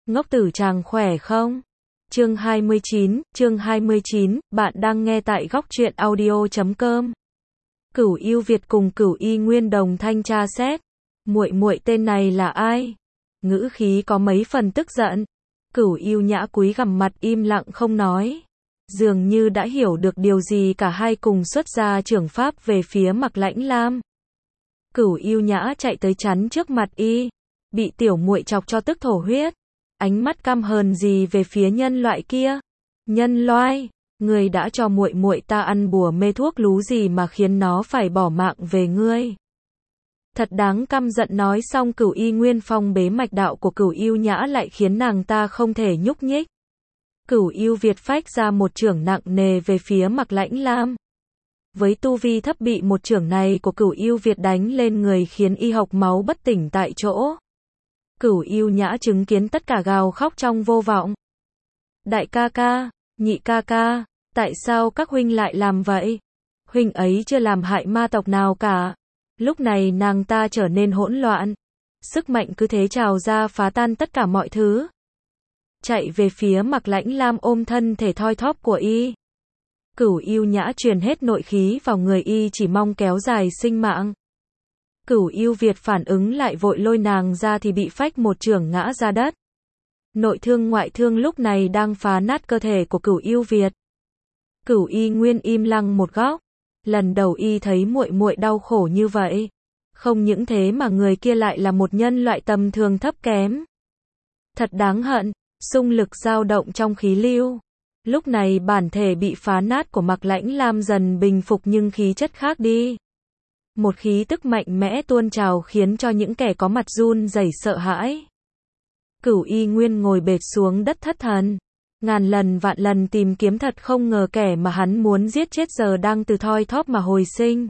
Ngốc tử chàng khỏe không? Chương 29, bạn đang nghe tại góc truyện audio.com. Cửu Yêu Việt cùng Cửu Y Nguyên đồng thanh tra xét. Muội muội tên này là ai? Ngữ khí có mấy phần tức giận. Cửu Yêu Nhã cúi gằm mặt im lặng không nói. Dường như đã hiểu được điều gì, cả hai cùng xuất ra trưởng pháp về phía Mạc Lãnh Lam. Cửu Yêu Nhã chạy tới chắn trước mặt y, bị tiểu muội chọc cho tức thổ huyết. Ánh mắt căm hờn gì về phía nhân loại kia. Nhân loại, người đã cho muội muội ta ăn bùa mê thuốc lú gì mà khiến nó phải bỏ mạng về ngươi. Thật đáng căm giận. Nói xong Cửu Y Nguyên phong bế mạch đạo của Cửu Yêu Nhã lại khiến nàng ta không thể nhúc nhích. Cửu Yêu Việt phách ra một chưởng nặng nề về phía Mạc Lãnh Lam. Với tu vi thấp, bị một chưởng này của Cửu Yêu Việt đánh lên người khiến y hộc máu bất tỉnh tại chỗ. Cửu Yêu Nhã chứng kiến tất cả gào khóc trong vô vọng. Đại ca ca, nhị ca ca, tại sao các huynh lại làm vậy? Huynh ấy chưa làm hại ma tộc nào cả. Lúc này nàng ta trở nên hỗn loạn. Sức mạnh cứ thế trào ra phá tan tất cả mọi thứ. Chạy về phía Mạc Lãnh Lam ôm thân thể thoi thóp của y. Cửu Yêu Nhã truyền hết nội khí vào người y, chỉ mong kéo dài sinh mạng. Cửu Yêu Việt phản ứng lại vội lôi nàng ra thì bị phách một chưởng ngã ra đất. Nội thương ngoại thương lúc này đang phá nát cơ thể của Cửu Yêu Việt. Cửu Y Nguyên im lặng một góc. Lần đầu y thấy muội muội đau khổ như vậy. Không những thế mà người kia lại là một nhân loại tầm thường thấp kém. Thật đáng hận. Xung lực dao động trong khí lưu. Lúc này bản thể bị phá nát của Mạc Lãnh Lam dần bình phục nhưng khí chất khác đi. Một khí tức mạnh mẽ tuôn trào khiến cho những kẻ có mặt run rẩy sợ hãi. Cửu Y Nguyên ngồi bệt xuống đất thất thần. Ngàn lần vạn lần tìm kiếm, thật không ngờ kẻ mà hắn muốn giết chết giờ đang từ thoi thóp mà hồi sinh.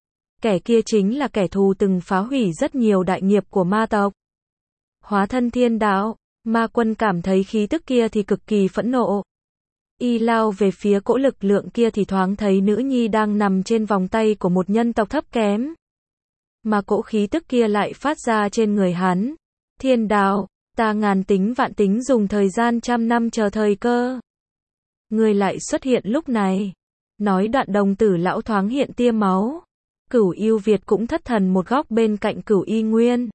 Kẻ kia chính là kẻ thù từng phá hủy rất nhiều đại nghiệp của ma tộc. Hóa thân thiên đạo, Ma Quân cảm thấy khí tức kia thì cực kỳ phẫn nộ. Y lao về phía cỗ lực lượng kia thì thoáng thấy nữ nhi đang nằm trên vòng tay của một nhân tộc thấp kém. Mà cỗ khí tức kia lại phát ra trên người hắn. Thiên đạo, ta ngàn tính vạn tính dùng thời gian 100 năm chờ thời cơ. Người lại xuất hiện lúc này. Nói đoạn đồng tử lão thoáng hiện tia máu. Cửu Yêu Việt cũng thất thần một góc bên cạnh Cửu Y Nguyên.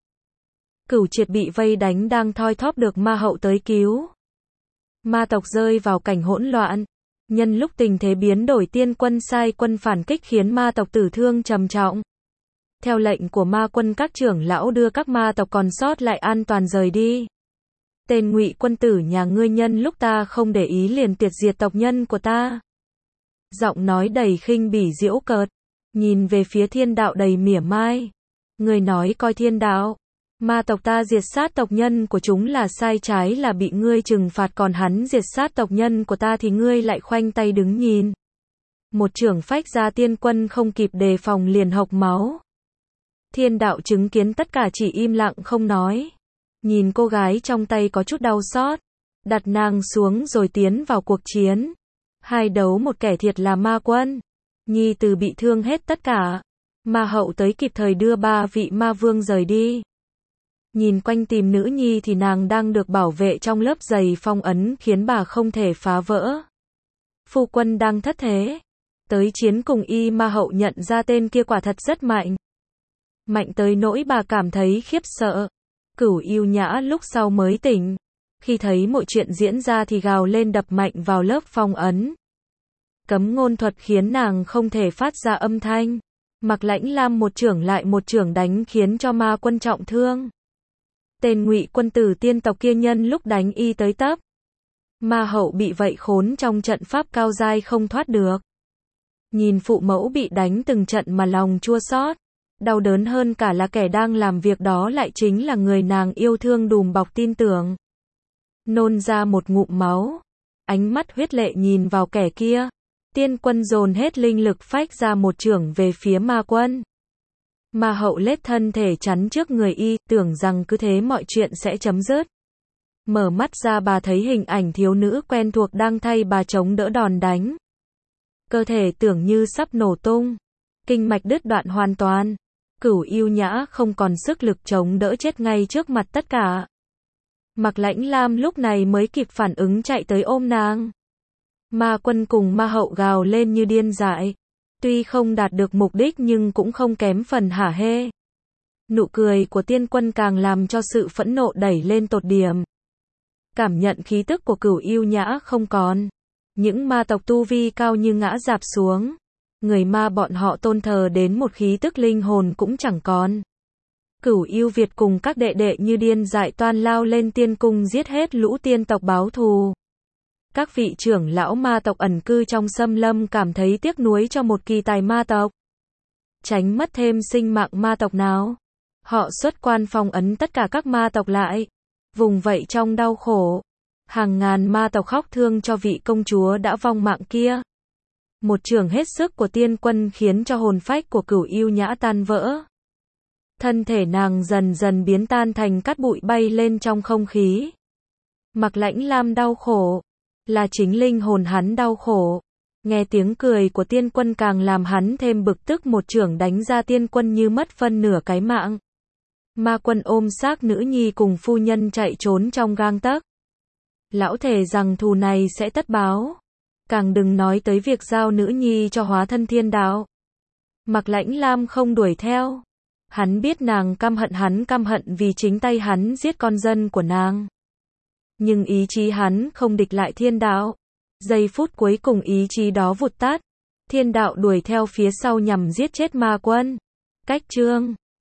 Cửu Triệt bị vây đánh đang thoi thóp được ma hậu tới cứu. Ma tộc rơi vào cảnh hỗn loạn. Nhân lúc tình thế biến đổi, tiên quân sai quân phản kích khiến ma tộc tử thương trầm trọng. Theo lệnh của Ma Quân, các trưởng lão đưa các ma tộc còn sót lại an toàn rời đi. Tên Ngụy quân tử nhà ngươi, nhân lúc ta không để ý liền tuyệt diệt tộc nhân của ta. Giọng nói đầy khinh bỉ giễu cợt. Nhìn về phía thiên đạo đầy mỉa mai. Ngươi nói coi thiên đạo. Ma tộc ta diệt sát tộc nhân của chúng là sai trái, là bị ngươi trừng phạt, còn hắn diệt sát tộc nhân của ta thì ngươi lại khoanh tay đứng nhìn. Một chưởng phách ra, tiên quân không kịp đề phòng liền hộc máu. Thiên đạo chứng kiến tất cả chỉ im lặng không nói. Nhìn cô gái trong tay có chút đau xót. Đặt nàng xuống rồi tiến vào cuộc chiến. Hai đấu một, kẻ thiệt là Ma Quân. Nhi tử bị thương hết tất cả. Ma hậu tới kịp thời đưa 3 vị ma vương rời đi. Nhìn quanh tìm nữ nhi thì nàng đang được bảo vệ trong lớp giày phong ấn khiến bà không thể phá vỡ. Phu quân đang thất thế. Tới chiến cùng y, ma hậu nhận ra tên kia quả thật rất mạnh. Mạnh tới nỗi bà cảm thấy khiếp sợ. Cửu Yêu Nhã lúc sau mới tỉnh. Khi thấy mọi chuyện diễn ra thì gào lên đập mạnh vào lớp phong ấn. Cấm ngôn thuật khiến nàng không thể phát ra âm thanh. Mạc Lãnh Lam một chưởng lại một chưởng đánh khiến cho Ma Quân trọng thương. Tên Ngụy quân tử tiên tộc kia nhân lúc đánh y tới tấp. Ma hậu bị vậy khốn trong trận pháp cao giai không thoát được. Nhìn phụ mẫu bị đánh từng trận mà lòng chua xót. Đau đớn hơn cả là kẻ đang làm việc đó lại chính là người nàng yêu thương đùm bọc tin tưởng. Nôn ra một ngụm máu. Ánh mắt huyết lệ nhìn vào kẻ kia. Tiên quân dồn hết linh lực phách ra một chưởng về phía Ma Quân. Ma hậu lết thân thể chắn trước người y, tưởng rằng cứ thế mọi chuyện sẽ chấm dứt. Mở mắt ra bà thấy hình ảnh thiếu nữ quen thuộc đang thay bà chống đỡ đòn đánh. Cơ thể tưởng như sắp nổ tung. Kinh mạch đứt đoạn hoàn toàn. Cửu Yêu Nhã không còn sức lực chống đỡ, chết ngay trước mặt tất cả. Mạc Lãnh Lam lúc này mới kịp phản ứng chạy tới ôm nàng. Ma Quân cùng Ma Hậu gào lên như điên dại. Tuy không đạt được mục đích nhưng cũng không kém phần hả hê. Nụ cười của Tiên Quân càng làm cho sự phẫn nộ đẩy lên tột điểm. Cảm nhận khí tức của Cửu Yêu Nhã không còn. Những ma tộc tu vi cao như ngã rạp xuống. Người ma bọn họ tôn thờ đến một khí tức linh hồn cũng chẳng còn. Cửu Yêu Việt cùng các đệ đệ như điên dại toan lao lên tiên cung giết hết lũ tiên tộc báo thù. Các vị trưởng lão ma tộc ẩn cư trong xâm lâm cảm thấy tiếc nuối cho một kỳ tài ma tộc. Tránh mất thêm sinh mạng ma tộc nào. Họ xuất quan phong ấn tất cả các ma tộc lại. Vùng vậy trong đau khổ. Hàng ngàn ma tộc khóc thương cho vị công chúa đã vong mạng kia. Một trường hết sức của Tiên Quân khiến cho hồn phách của Cửu Yêu Nhã tan vỡ. Thân thể nàng dần dần biến tan thành cát bụi bay lên trong không khí. Mạc Lãnh Lam đau khổ. Là chính linh hồn hắn đau khổ. Nghe tiếng cười của Tiên Quân càng làm hắn thêm bực tức, một chưởng đánh ra Tiên Quân như mất phân nửa cái mạng. Ma Quân ôm xác nữ nhi cùng phu nhân chạy trốn trong gang tấc. Lão thề rằng thù này sẽ tất báo. Càng đừng nói tới việc giao nữ nhi cho hóa thân thiên đạo. Mạc Lãnh Lam không đuổi theo. Hắn biết nàng hắn căm hận vì chính tay hắn giết con dân của nàng. Nhưng ý chí hắn không địch lại thiên đạo. Giây phút cuối cùng ý chí đó vụt tắt. Thiên đạo đuổi theo phía sau nhằm giết chết Ma Quân. Cách chương